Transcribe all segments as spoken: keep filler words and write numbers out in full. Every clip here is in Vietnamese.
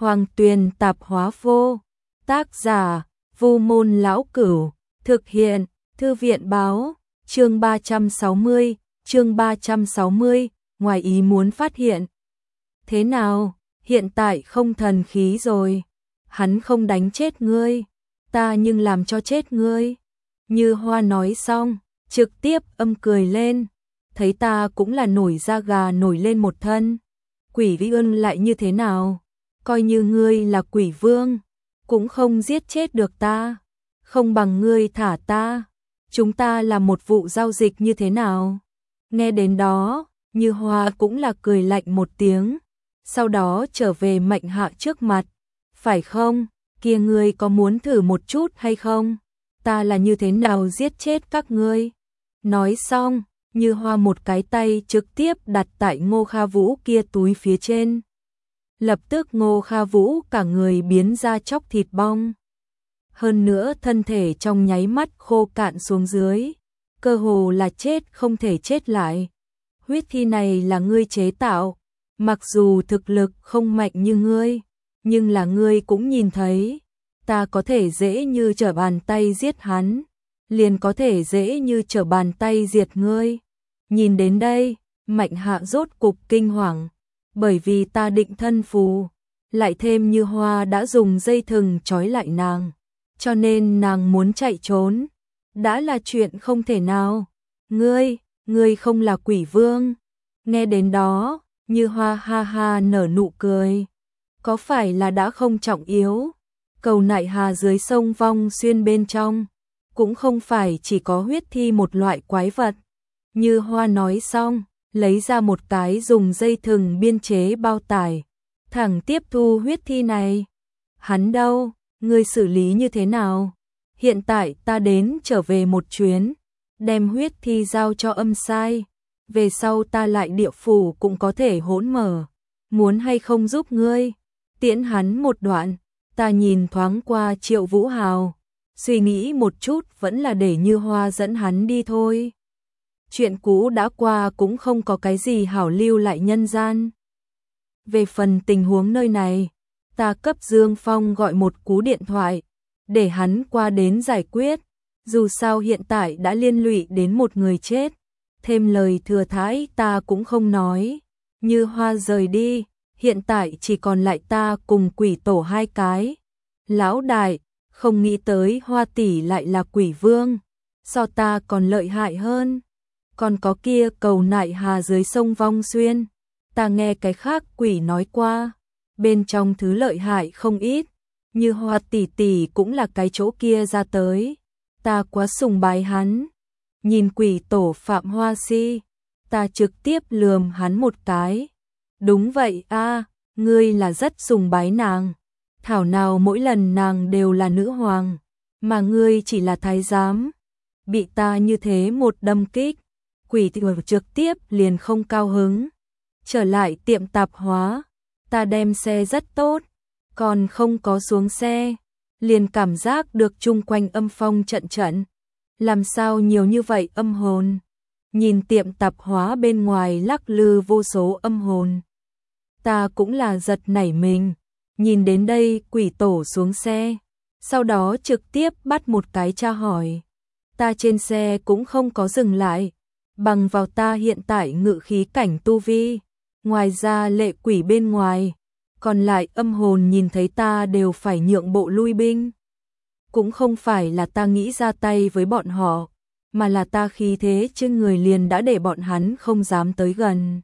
Hoàng Tuyền tạp hóa vô. Tác giả: Vu Môn Lão Cửu. Thực hiện: Thư viện báo. Chương ba trăm sáu mươi, chương ba trăm sáu mươi, ngoài ý muốn phát hiện. Thế nào, hiện tại không thần khí rồi. Hắn không đánh chết ngươi, ta nhưng làm cho chết ngươi. Như Hoa nói xong, trực tiếp âm cười lên. Thấy ta cũng là nổi da gà nổi lên một thân. Quỷ vương lại như thế nào? Coi như ngươi là quỷ vương, cũng không giết chết được ta. Không bằng ngươi thả ta. Chúng ta là một vụ giao dịch như thế nào? Nghe đến đó, Như Hoa cũng là cười lạnh một tiếng. Sau đó trở về Mạnh Hạ trước mặt. Phải không? Kia ngươi có muốn thử một chút hay không? Ta là như thế nào giết chết các ngươi? Nói xong, Như Hoa một cái tay trực tiếp đặt tại Ngô Kha Vũ kia túi phía trên. Lập tức Ngô Kha Vũ cả người biến ra chóc thịt bong. Hơn nữa thân thể trong nháy mắt khô cạn xuống dưới. Cơ hồ là chết không thể chết lại. Huyết thi này là ngươi chế tạo. Mặc dù thực lực không mạnh như ngươi, nhưng là ngươi cũng nhìn thấy. Ta có thể dễ như trở bàn tay giết hắn, liền có thể dễ như trở bàn tay diệt ngươi. Nhìn đến đây, Mạnh Hạ rốt cục kinh hoàng, bởi vì ta định thân phù, lại thêm Như Hoa đã dùng dây thừng trói lại nàng, cho nên nàng muốn chạy trốn, đã là chuyện không thể nào. Ngươi, ngươi không là quỷ vương. Nghe đến đó, Như Hoa ha ha nở nụ cười. Có phải là đã không trọng yếu? Cầu Nại Hà dưới sông Vong Xuyên bên trong, cũng không phải chỉ có huyết thi một loại quái vật. Như Hoa nói xong, lấy ra một cái dùng dây thừng biên chế bao tải, thẳng tiếp thu huyết thi này. Hắn đâu? Ngươi xử lý như thế nào? Hiện tại ta đến trở về một chuyến, đem huyết thi giao cho âm sai. Về sau ta lại địa phủ cũng có thể hỗn mở. Muốn hay không giúp ngươi? Tiễn hắn một đoạn. Ta nhìn thoáng qua Triệu Vũ Hào, suy nghĩ một chút vẫn là để Như Hoa dẫn hắn đi thôi. Chuyện cũ đã qua cũng không có cái gì hảo lưu lại nhân gian. Về phần tình huống nơi này, ta cấp Dương Phong gọi một cú điện thoại, để hắn qua đến giải quyết. Dù sao hiện tại đã liên lụy đến một người chết, thêm lời thừa thãi ta cũng không nói. Như Hoa rời đi, hiện tại chỉ còn lại ta cùng quỷ tổ hai cái. Lão đại, không nghĩ tới Hoa tỷ lại là quỷ vương, so ta còn lợi hại hơn. Còn có kia cầu Nại Hà dưới sông Vong Xuyên, ta nghe cái khác quỷ nói qua, bên trong thứ lợi hại không ít. Như Hoa tỷ tỷ cũng là cái chỗ kia ra tới, ta quá sùng bái hắn. Nhìn quỷ tổ Phạm Hoa Si, ta trực tiếp lườm hắn một cái. Đúng vậy a, ngươi là rất sùng bái nàng. Thảo nào mỗi lần nàng đều là nữ hoàng, mà ngươi chỉ là thái giám. Bị ta như thế một đâm kích, quỷ tiểu trực tiếp liền không cao hứng. Trở lại tiệm tạp hóa, ta đem xe rất tốt, còn không có xuống xe, liền cảm giác được chung quanh âm phong trận trận. Làm sao nhiều như vậy âm hồn? Nhìn tiệm tạp hóa bên ngoài lắc lư vô số âm hồn, ta cũng là giật nảy mình. Nhìn đến đây quỷ tổ xuống xe, sau đó trực tiếp bắt một cái tra hỏi. Ta trên xe cũng không có dừng lại, bằng vào ta hiện tại ngự khí cảnh tu vi. Ngoài ra lệ quỷ bên ngoài, còn lại âm hồn nhìn thấy ta đều phải nhượng bộ lui binh. Cũng không phải là ta nghĩ ra tay với bọn họ, mà là ta khí thế trên người liền đã để bọn hắn không dám tới gần.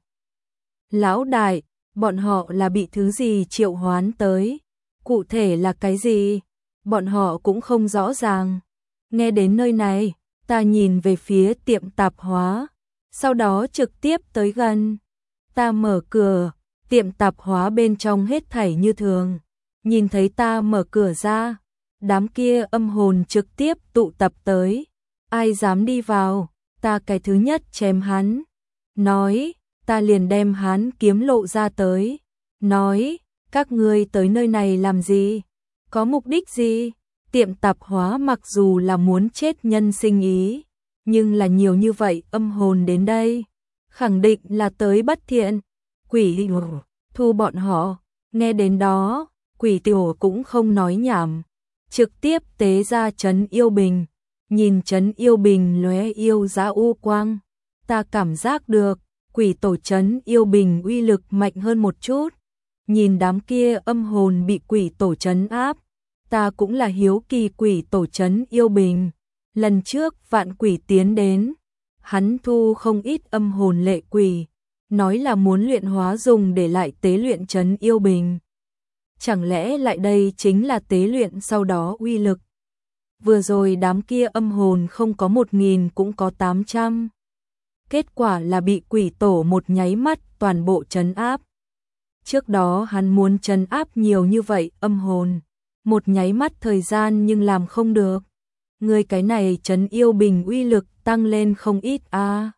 Lão đại, bọn họ là bị thứ gì triệu hoán tới? Cụ thể là cái gì? Bọn họ cũng không rõ ràng. Nghe đến nơi này, ta nhìn về phía tiệm tạp hóa, sau đó trực tiếp tới gần. Ta mở cửa, tiệm tạp hóa bên trong hết thảy như thường. Nhìn thấy ta mở cửa ra, đám kia âm hồn trực tiếp tụ tập tới. Ai dám đi vào, ta cái thứ nhất chém hắn. Nói, ta liền đem hắn kiếm lộ ra tới. Nói, các ngươi tới nơi này làm gì? Có mục đích gì? Tiệm tạp hóa mặc dù là muốn chết nhân sinh ý, nhưng là nhiều như vậy âm hồn đến đây, khẳng định là tới bất thiện. Quỷ thu bọn họ. Nghe đến đó, Quỷ tiểu cũng không nói nhảm, trực tiếp tế ra trấn yêu bình, nhìn trấn yêu bình lóe yêu dã u quang, ta cảm giác được, quỷ tổ trấn yêu bình uy lực mạnh hơn một chút. Nhìn đám kia âm hồn bị quỷ tổ trấn áp, ta cũng là hiếu kỳ quỷ tổ trấn yêu bình. Lần trước vạn quỷ tiến đến, hắn thu không ít âm hồn lệ quỷ, nói là muốn luyện hóa dùng để lại tế luyện trấn yêu bình. Chẳng lẽ lại đây chính là tế luyện sau đó uy lực? Vừa rồi đám kia âm hồn không có một nghìn cũng có tám trăm. Kết quả là bị quỷ tổ một nháy mắt toàn bộ trấn áp. Trước đó hắn muốn trấn áp nhiều như vậy âm hồn, một nháy mắt thời gian nhưng làm không được. Người cái này trấn yêu bình uy lực tăng lên không ít a. À.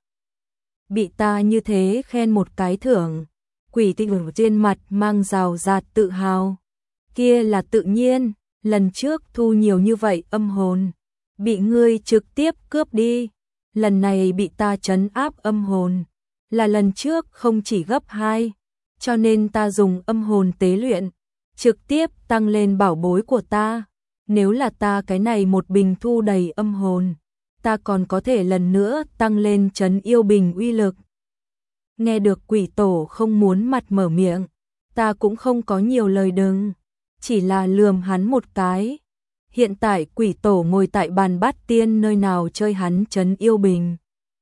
Bị ta như thế khen một cái thưởng, quỷ tinh trên mặt mang rào rạt tự hào. Kia là tự nhiên, lần trước thu nhiều như vậy âm hồn, bị ngươi trực tiếp cướp đi. Lần này bị ta trấn áp âm hồn, là lần trước không chỉ gấp hai, cho nên ta dùng âm hồn tế luyện, trực tiếp tăng lên bảo bối của ta. Nếu là ta cái này một bình thu đầy âm hồn, ta còn có thể lần nữa tăng lên trấn yêu bình uy lực. Nghe được quỷ tổ không muốn mặt mở miệng, ta cũng không có nhiều lời đừng, chỉ là lườm hắn một cái. Hiện tại quỷ tổ ngồi tại bàn bát tiên nơi nào chơi hắn trấn yêu bình.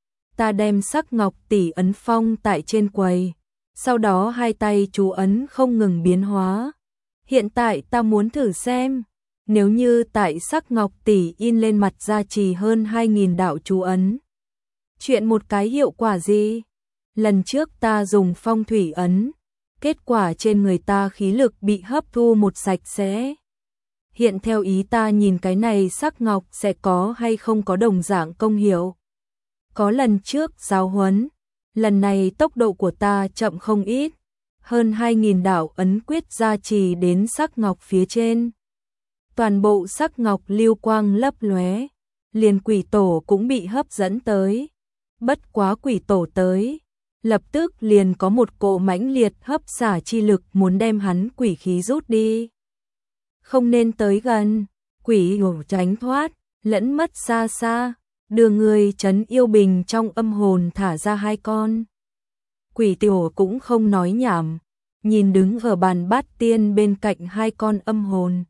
Ta đem sắc ngọc tỷ ấn phong tại trên quầy, sau đó hai tay chú ấn không ngừng biến hóa. Hiện tại ta muốn thử xem, nếu như tại sắc ngọc tỷ in lên mặt gia trì hơn hai nghìn đạo chú ấn, chuyện một cái hiệu quả gì? Lần trước ta dùng phong thủy ấn, kết quả trên người ta khí lực bị hấp thu một sạch sẽ. Hiện theo ý ta nhìn cái này sắc ngọc sẽ có hay không có đồng dạng công hiệu. Có lần trước giáo huấn, lần này tốc độ của ta chậm không ít, hơn hai nghìn đạo ấn quyết gia trì đến sắc ngọc phía trên. Toàn bộ sắc ngọc lưu quang lấp lóe, liền quỷ tổ cũng bị hấp dẫn tới. Bất quá quỷ tổ tới, lập tức liền có một cỗ mãnh liệt hấp xả chi lực muốn đem hắn quỷ khí rút đi. Không nên tới gần, quỷ hổ tránh thoát, lẫn mất xa xa, đưa người trấn yêu bình trong âm hồn thả ra hai con. Quỷ tiểu cũng không nói nhảm, nhìn đứng ở bàn bát tiên bên cạnh hai con âm hồn.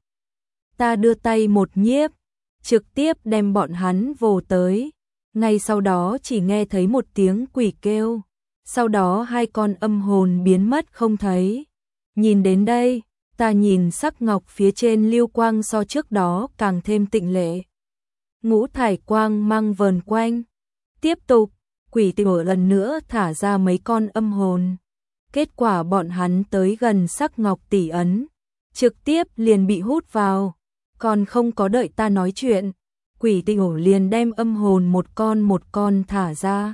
Ta đưa tay một nhiếp, trực tiếp đem bọn hắn vồ tới, ngay sau đó chỉ nghe thấy một tiếng quỷ kêu, sau đó hai con âm hồn biến mất không thấy. Nhìn đến đây, ta nhìn sắc ngọc phía trên lưu quang so trước đó càng thêm tịnh lệ. Ngũ thải quang mang vờn quanh. Tiếp tục, quỷ tiểu lần nữa thả ra mấy con âm hồn. Kết quả bọn hắn tới gần sắc ngọc tỷ ấn, trực tiếp liền bị hút vào. Còn không có đợi ta nói chuyện, quỷ tiểu liền đem âm hồn một con một con thả ra.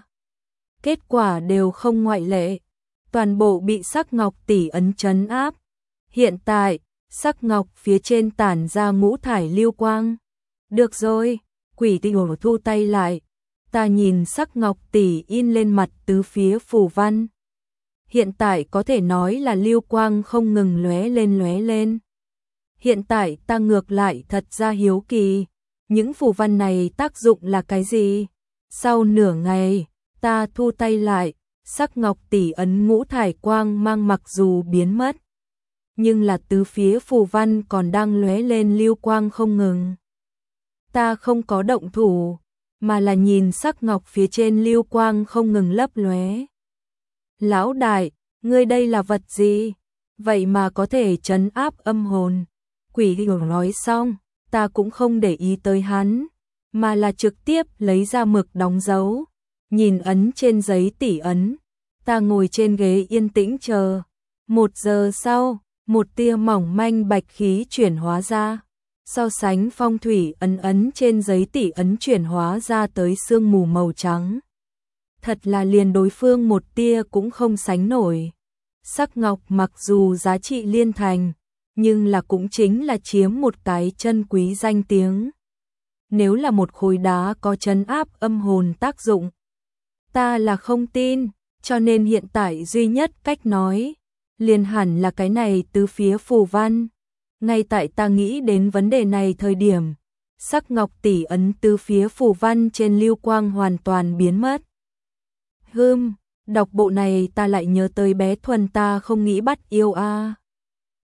Kết quả đều không ngoại lệ, toàn bộ bị sắc ngọc tỷ ấn trấn áp. Hiện tại, sắc ngọc phía trên tản ra ngũ thải lưu quang. Được rồi, quỷ tiểu thu tay lại, ta nhìn sắc ngọc tỷ in lên mặt tứ phía phù văn. Hiện tại có thể nói là lưu quang không ngừng lóe lên lóe lên. Hiện tại ta ngược lại thật ra hiếu kỳ, những phù văn này tác dụng là cái gì? Sau nửa ngày, ta thu tay lại, sắc ngọc tỷ ấn ngũ thải quang mang mặc dù biến mất, nhưng là tứ phía phù văn còn đang lóe lên lưu quang không ngừng. Ta không có động thủ, mà là nhìn sắc ngọc phía trên lưu quang không ngừng lấp lóe. Lão đại, ngươi đây là vật gì? Vậy mà có thể trấn áp âm hồn. Quỷ hiểu nói xong, ta cũng không để ý tới hắn, mà là trực tiếp lấy ra mực đóng dấu, nhìn ấn trên giấy tỷ ấn. Ta ngồi trên ghế yên tĩnh chờ. Một giờ sau, một tia mỏng manh bạch khí chuyển hóa ra. So sánh phong thủy ấn ấn trên giấy tỷ ấn chuyển hóa ra tới sương mù màu trắng. Thật là liền đối phương một tia cũng không sánh nổi. Sắc ngọc mặc dù giá trị liên thành, nhưng là cũng chính là chiếm một cái chân quý danh tiếng. Nếu là một khối đá có trấn áp âm hồn tác dụng, ta là không tin, cho nên hiện tại duy nhất cách nói, liền hẳn là cái này tứ phía phù văn. Ngay tại ta nghĩ đến vấn đề này thời điểm, sắc ngọc tỷ ấn từ phía phù văn trên lưu quang hoàn toàn biến mất. Hừm, đọc bộ này ta lại nhớ tới bé Thuần ta không nghĩ bắt yêu a.